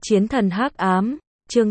Chiến thần hắc ám, chương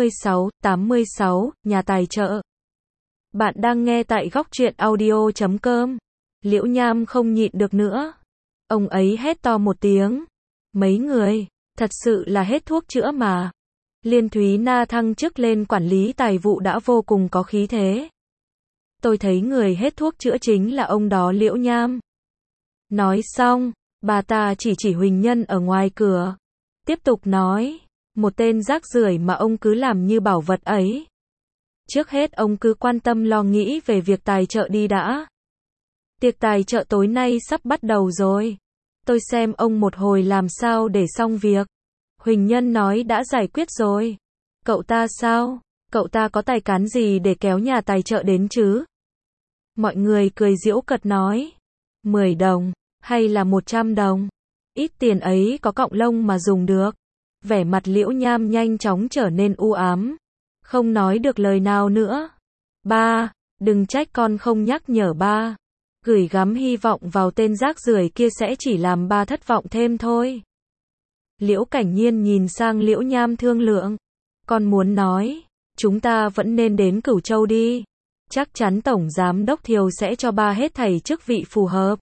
86, nhà tài trợ. Bạn đang nghe tại góc truyện audio.com. Liễu Nham không nhịn được nữa. Ông ấy hét to một tiếng. Mấy người, thật sự là hết thuốc chữa mà. Liên Thúy Na thăng chức lên quản lý tài vụ đã vô cùng có khí thế. Tôi thấy người hết thuốc chữa chính là ông đó Liễu Nham. Nói xong, bà ta chỉ Huỳnh Nhân ở ngoài cửa. Tiếp tục nói, một tên rác rưởi mà ông cứ làm như bảo vật ấy. Trước hết ông cứ quan tâm lo nghĩ về việc tài trợ đi đã. Tiệc tài trợ tối nay sắp bắt đầu rồi. Tôi xem ông một hồi làm sao để xong việc. Huỳnh Nhân nói đã giải quyết rồi. Cậu ta sao? Cậu ta có tài cán gì để kéo nhà tài trợ đến chứ? Mọi người cười giễu cợt nói. 10 đồng, hay là 100 đồng? Ít tiền ấy có cọng lông mà dùng được. Vẻ mặt Liễu Nham nhanh chóng trở nên u ám. Không nói được lời nào nữa. Ba, đừng trách con không nhắc nhở ba. Gửi gắm hy vọng vào tên rác rưởi kia sẽ chỉ làm ba thất vọng thêm thôi. Liễu Cảnh Nhiên nhìn sang Liễu Nham thương lượng. Con muốn nói, chúng ta vẫn nên đến Cửu Châu đi. Chắc chắn Tổng Giám Đốc Thiều sẽ cho ba hết thảy chức vị phù hợp.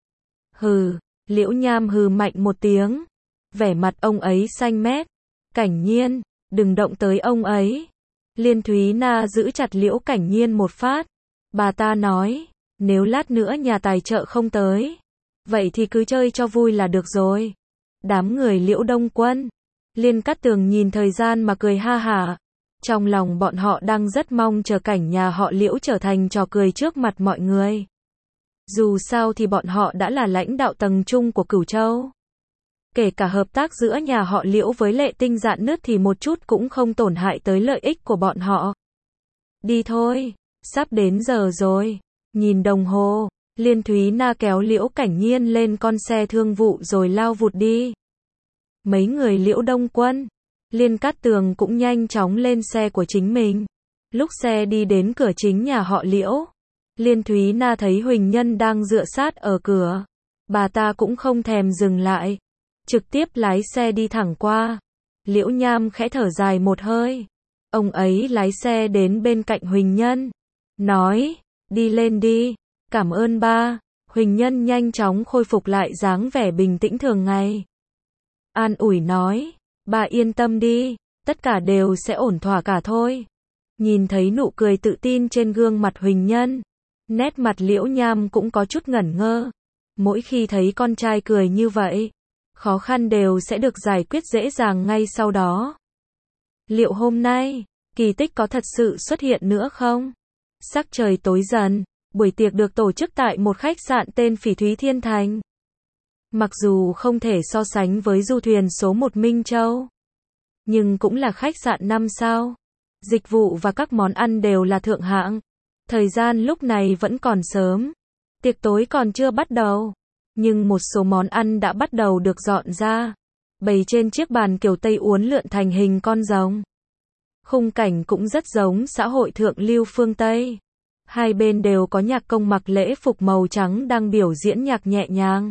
Hừ, Liễu Nham hừ mạnh một tiếng. Vẻ mặt ông ấy xanh mét. Cảnh Nhiên, đừng động tới ông ấy. Liên Thúy Na giữ chặt Liễu Cảnh Nhiên một phát. Bà ta nói, nếu lát nữa nhà tài trợ không tới, vậy thì cứ chơi cho vui là được rồi. Đám người Liễu Đông Quân, Liên Cát Tường nhìn thời gian mà cười ha hả. Trong lòng bọn họ đang rất mong chờ cảnh nhà họ Liễu trở thành trò cười trước mặt mọi người. Dù sao thì bọn họ đã là lãnh đạo tầng trung của Cửu Châu. Kể cả hợp tác giữa nhà họ Liễu với Lệ Tinh Dạn Nứt thì một chút cũng không tổn hại tới lợi ích của bọn họ. Đi thôi, sắp đến giờ rồi. Nhìn đồng hồ, Liên Thúy Na kéo Liễu Cảnh Nhiên lên con xe thương vụ rồi lao vụt đi. Mấy người Liễu Đông Quân, Liên Cát Tường cũng nhanh chóng lên xe của chính mình. Lúc xe đi đến cửa chính nhà họ Liễu, Liên Thúy Na thấy Huỳnh Nhân đang dựa sát ở cửa. Bà ta cũng không thèm dừng lại, trực tiếp lái xe đi thẳng qua. Liễu Nham khẽ thở dài một hơi. Ông ấy lái xe đến bên cạnh Huỳnh Nhân, nói, đi lên đi, cảm ơn ba. Huỳnh Nhân nhanh chóng khôi phục lại dáng vẻ bình tĩnh thường ngày. An ủi nói, ba yên tâm đi, tất cả đều sẽ ổn thỏa cả thôi. Nhìn thấy nụ cười tự tin trên gương mặt Huỳnh Nhân, nét mặt Liễu Nham cũng có chút ngẩn ngơ. Mỗi khi thấy con trai cười như vậy, khó khăn đều sẽ được giải quyết dễ dàng ngay sau đó. Liệu hôm nay, kỳ tích có thật sự xuất hiện nữa không? Sắc trời tối dần, buổi tiệc được tổ chức tại một khách sạn tên Phỉ Thúy Thiên Thành. Mặc dù không thể so sánh với du thuyền số 1 Minh Châu, nhưng cũng là khách sạn 5 sao. Dịch vụ và các món ăn đều là thượng hạng. Thời gian lúc này vẫn còn sớm. Tiệc tối còn chưa bắt đầu, nhưng một số món ăn đã bắt đầu được dọn ra, bày trên chiếc bàn kiểu Tây uốn lượn thành hình con rồng. Khung cảnh cũng rất giống xã hội thượng lưu phương Tây. Hai bên đều có nhạc công mặc lễ phục màu trắng đang biểu diễn nhạc nhẹ nhàng.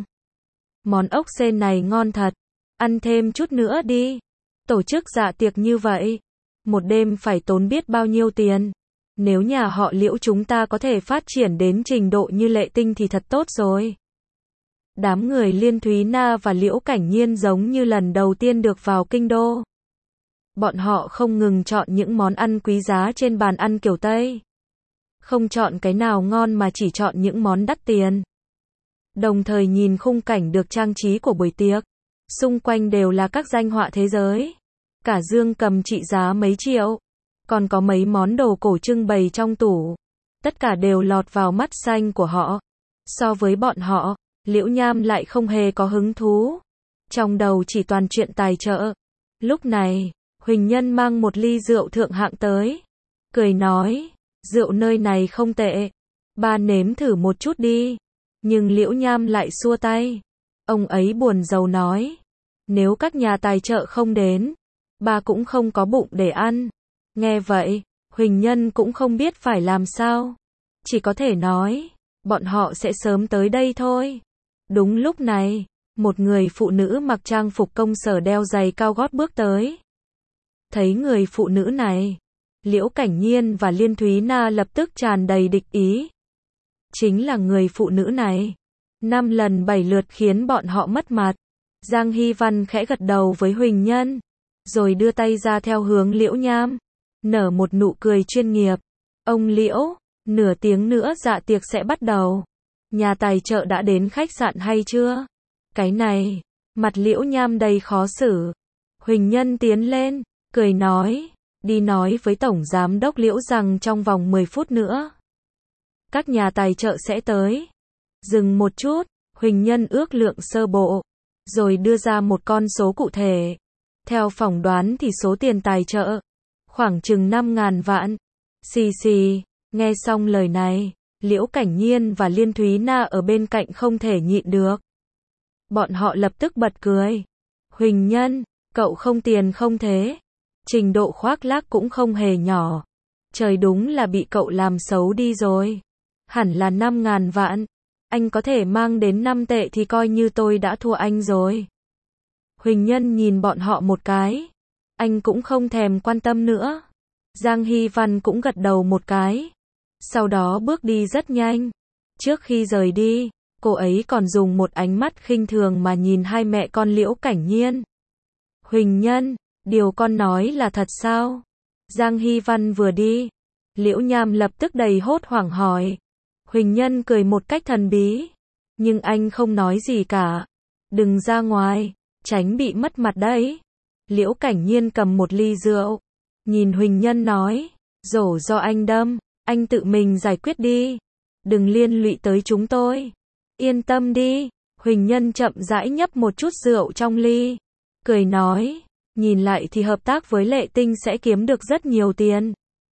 Món ốc sên này ngon thật, ăn thêm chút nữa đi. Tổ chức dạ tiệc như vậy, một đêm phải tốn biết bao nhiêu tiền. Nếu nhà họ Liễu chúng ta có thể phát triển đến trình độ như Lệ Tinh thì thật tốt rồi. Đám người Liên Thúy Na và Liễu Cảnh Nhiên giống như lần đầu tiên được vào kinh đô. Bọn họ không ngừng chọn những món ăn quý giá trên bàn ăn kiểu Tây. Không chọn cái nào ngon mà chỉ chọn những món đắt tiền. Đồng thời nhìn khung cảnh được trang trí của buổi tiệc. Xung quanh đều là các danh họa thế giới. Cả dương cầm trị giá mấy triệu. Còn có mấy món đồ cổ trưng bày trong tủ. Tất cả đều lọt vào mắt xanh của họ. So với bọn họ, Liễu Nham lại không hề có hứng thú. Trong đầu chỉ toàn chuyện tài trợ. Lúc này, Huỳnh Nhân mang một ly rượu thượng hạng tới. Cười nói, rượu nơi này không tệ. Ba nếm thử một chút đi. Nhưng Liễu Nham lại xua tay. Ông ấy buồn rầu nói, nếu các nhà tài trợ không đến, ba cũng không có bụng để ăn. Nghe vậy, Huỳnh Nhân cũng không biết phải làm sao. Chỉ có thể nói, bọn họ sẽ sớm tới đây thôi. Đúng lúc này, một người phụ nữ mặc trang phục công sở đeo giày cao gót bước tới. Thấy người phụ nữ này, Liễu Cảnh Nhiên và Liên Thúy Na lập tức tràn đầy địch ý. Chính là người phụ nữ này. 5 lần 7 lượt khiến bọn họ mất mặt. Giang Hy Văn khẽ gật đầu với Huỳnh Nhân, rồi đưa tay ra theo hướng Liễu Nham, nở một nụ cười chuyên nghiệp. Ông Liễu, nửa tiếng nữa dạ tiệc sẽ bắt đầu. Nhà tài trợ đã đến khách sạn hay chưa? Cái này, mặt Liễu Nham đầy khó xử. Huỳnh Nhân tiến lên, cười nói, đi nói với Tổng Giám đốc Liễu rằng trong vòng 10 phút nữa, các nhà tài trợ sẽ tới. Dừng một chút, Huỳnh Nhân ước lượng sơ bộ, rồi đưa ra một con số cụ thể. Theo phỏng đoán thì số tiền tài trợ khoảng chừng 5.000 vạn. Xì xì, nghe xong lời này, Liễu Cảnh Nhiên và Liên Thúy Na ở bên cạnh không thể nhịn được. Bọn họ lập tức bật cười. Huỳnh Nhân, cậu không tiền không thế. Trình độ khoác lác cũng không hề nhỏ. Trời, đúng là bị cậu làm xấu đi rồi. Hẳn là 5.000 vạn. Anh có thể mang đến 5 tệ thì coi như tôi đã thua anh rồi. Huỳnh Nhân nhìn bọn họ một cái. Anh cũng không thèm quan tâm nữa. Giang Hy Văn cũng gật đầu một cái. Sau đó bước đi rất nhanh. Trước khi rời đi, cô ấy còn dùng một ánh mắt khinh thường mà nhìn hai mẹ con Liễu Cảnh Nhiên. Huỳnh Nhân, điều con nói là thật sao? Giang Hy Văn vừa đi, Liễu Nham lập tức đầy hốt hoảng hỏi. Huỳnh Nhân cười một cách thần bí, nhưng anh không nói gì cả. Đừng ra ngoài, tránh bị mất mặt đấy. Liễu Cảnh Nhiên cầm một ly rượu, nhìn Huỳnh Nhân nói, rổ do anh đâm, anh tự mình giải quyết đi. Đừng liên lụy tới chúng tôi. Yên tâm đi. Huỳnh Nhân chậm rãi nhấp một chút rượu trong ly, cười nói, nhìn lại thì hợp tác với Lệ Tinh sẽ kiếm được rất nhiều tiền.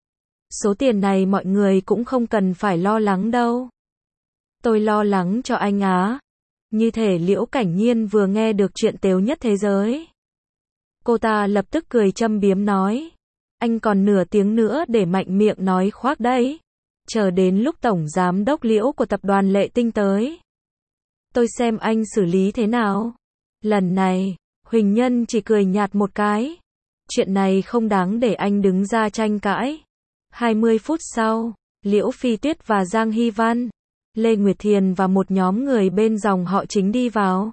Số tiền này mọi người cũng không cần phải lo lắng đâu. Tôi lo lắng cho anh á. Như thể Liễu Cảnh Nhiên vừa nghe được chuyện tếu nhất thế giới. Cô ta lập tức cười châm biếm nói, anh còn nửa tiếng nữa để mạnh miệng nói khoác đấy. Chờ đến lúc Tổng Giám đốc Liễu của tập đoàn Lệ Tinh tới, tôi xem anh xử lý thế nào. Lần này, Huỳnh Nhân chỉ cười nhạt một cái. Chuyện này không đáng để anh đứng ra tranh cãi. 20 phút sau, Liễu Phi Tuyết và Giang Hy Văn, Lê Nguyệt Thiền và một nhóm người bên dòng họ Chính đi vào.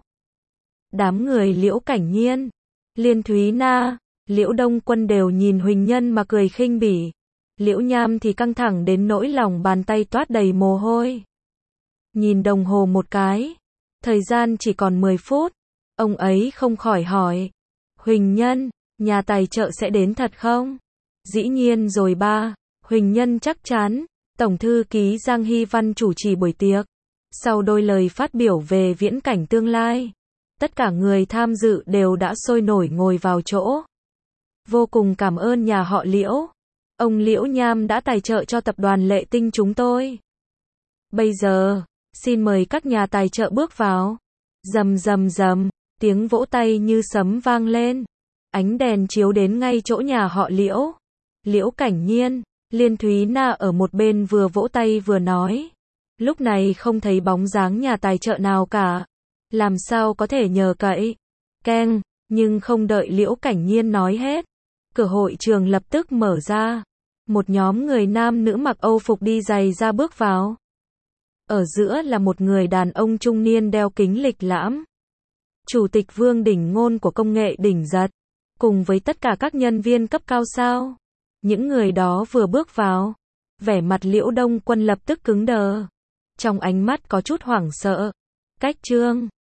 Đám người Liễu Cảnh Nhiên, Liên Thúy Na, Liễu Đông Quân đều nhìn Huỳnh Nhân mà cười khinh bỉ. Liễu Nham thì căng thẳng đến nỗi lòng bàn tay toát đầy mồ hôi. Nhìn đồng hồ một cái, thời gian chỉ còn 10 phút. Ông ấy không khỏi hỏi, Huỳnh Nhân, nhà tài trợ sẽ đến thật không? Dĩ nhiên rồi ba. Huỳnh Nhân chắc chắn. Tổng thư ký Giang Hy Văn chủ trì buổi tiệc. Sau đôi lời phát biểu về viễn cảnh tương lai, tất cả người tham dự đều đã sôi nổi ngồi vào chỗ. Vô cùng cảm ơn nhà họ Liễu. Ông Liễu Nham đã tài trợ cho tập đoàn Lệ Tinh chúng tôi. Bây giờ, xin mời các nhà tài trợ bước vào. Rầm rầm rầm, tiếng vỗ tay như sấm vang lên. Ánh đèn chiếu đến ngay chỗ nhà họ Liễu. Liễu Cảnh Nhiên, Liên Thúy Na ở một bên vừa vỗ tay vừa nói. Lúc này không thấy bóng dáng nhà tài trợ nào cả. Làm sao có thể nhờ cậy? Keng, nhưng không đợi Liễu Cảnh Nhiên nói hết. Cửa hội trường lập tức mở ra. Một nhóm người nam nữ mặc Âu phục đi giày ra bước vào. Ở giữa là một người đàn ông trung niên đeo kính lịch lãm. Chủ tịch Vương Đỉnh Ngôn của công nghệ đỉnh giật. Cùng với tất cả các nhân viên cấp cao sao. Những người đó vừa bước vào, vẻ mặt Liễu Đông Quân lập tức cứng đờ. Trong ánh mắt có chút hoảng sợ. Cách Trương